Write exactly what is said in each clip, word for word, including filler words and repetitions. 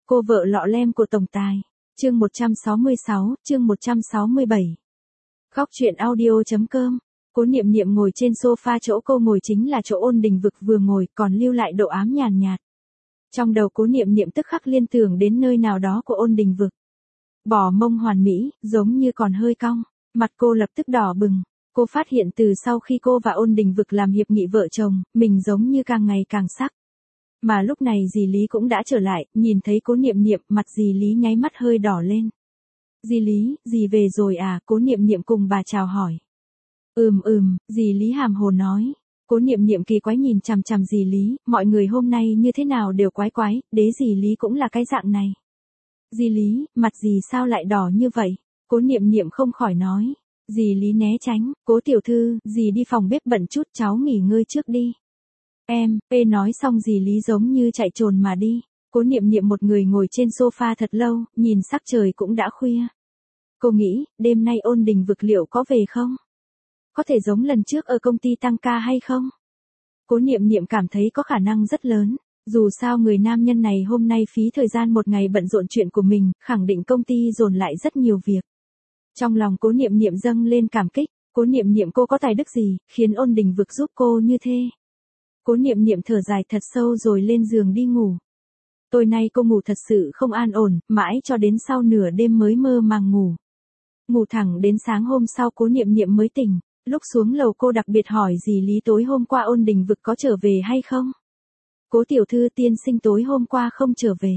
Cô vợ lọ lem của tổng tài. Chương một trăm sáu mươi sáu, chương một trăm sáu mươi bảy. Khóc chuyện audio.com. Cố Niệm Niệm ngồi trên sofa, chỗ cô ngồi chính là chỗ Ôn Đình Vực vừa ngồi, còn lưu lại độ ám nhàn nhạt. Trong đầu Cố Niệm Niệm tức khắc liên tưởng đến nơi nào đó của Ôn Đình Vực. Bò mông hoàn mỹ, giống như còn hơi cong, mặt cô lập tức đỏ bừng. Cô phát hiện từ sau khi cô và Ôn Đình Vực làm hiệp nghị vợ chồng, mình giống như càng ngày càng sắc. Mà lúc này dì Lý cũng đã trở lại, nhìn thấy Cố Niệm Niệm, mặt dì Lý nháy mắt hơi đỏ lên. Dì Lý, dì về rồi à? Cố Niệm Niệm cùng bà chào hỏi. Ừm ừm, dì Lý hàm hồ nói. Cố Niệm Niệm kỳ quái nhìn chằm chằm dì Lý, mọi người hôm nay như thế nào đều quái quái, đế dì Lý cũng là cái dạng này. Dì Lý, mặt dì sao lại đỏ như vậy? Cố Niệm Niệm không khỏi nói. Dì Lý né tránh. Cố tiểu thư, dì đi phòng bếp bận chút, cháu nghỉ ngơi trước đi. Em, ê nói xong dì Lý giống như chạy trồn mà đi. Cố Niệm Niệm một người ngồi trên sofa thật lâu, nhìn sắc trời cũng đã khuya. Cô nghĩ, đêm nay Ôn Đình Vực liệu có về không? Có thể giống lần trước ở công ty tăng ca hay không? Cố Niệm Niệm cảm thấy có khả năng rất lớn. Dù sao người nam nhân này hôm nay phí thời gian một ngày bận rộn chuyện của mình, khẳng định công ty dồn lại rất nhiều việc. Trong lòng Cố Niệm Niệm dâng lên cảm kích. Cố Niệm Niệm cô có tài đức gì, khiến Ôn Đình Vực giúp cô như thế? Cố Niệm Niệm thở dài thật sâu rồi lên giường đi ngủ. Tối nay cô ngủ thật sự không an ổn, mãi cho đến sau nửa đêm mới mơ màng ngủ. Ngủ thẳng đến sáng hôm sau Cố Niệm Niệm mới tỉnh. Lúc xuống lầu cô đặc biệt hỏi dì Lý tối hôm qua Ôn Đình Vực có trở về hay không? Cố tiểu thư, tiên sinh tối hôm qua không trở về.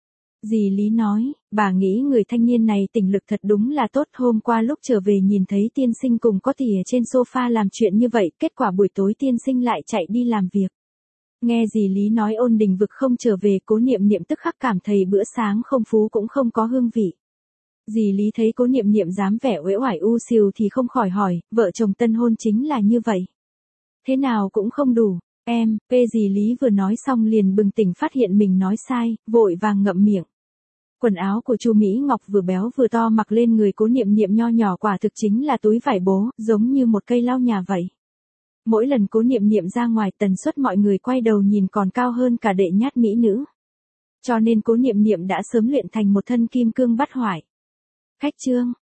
Dì Lý nói, bà nghĩ người thanh niên này tỉnh lực thật đúng là tốt, hôm qua lúc trở về nhìn thấy tiên sinh cùng có tỉa trên sofa làm chuyện như vậy, kết quả buổi tối tiên sinh lại chạy đi làm việc. Nghe dì Lý nói Ôn Đình Vực không trở về, Cố Niệm Niệm tức khắc cảm thấy bữa sáng không phú cũng không có hương vị. Dì Lý thấy Cố Niệm Niệm dám vẻ uể oải u xìu thì không khỏi hỏi, vợ chồng tân hôn chính là như vậy. Thế nào cũng không đủ. Em, pê dì Lý vừa nói xong liền bừng tỉnh phát hiện mình nói sai, vội vàng ngậm miệng. Quần áo của Chu Mỹ Ngọc vừa béo vừa to mặc lên người Cố Niệm Niệm nho nhỏ quả thực chính là túi vải bố, giống như một cây lau nhà vậy. Mỗi lần Cố Niệm Niệm ra ngoài tần suất mọi người quay đầu nhìn còn cao hơn cả đệ nhát mỹ nữ. Cho nên Cố Niệm Niệm đã sớm luyện thành một thân kim cương bát hoại. Khách trương,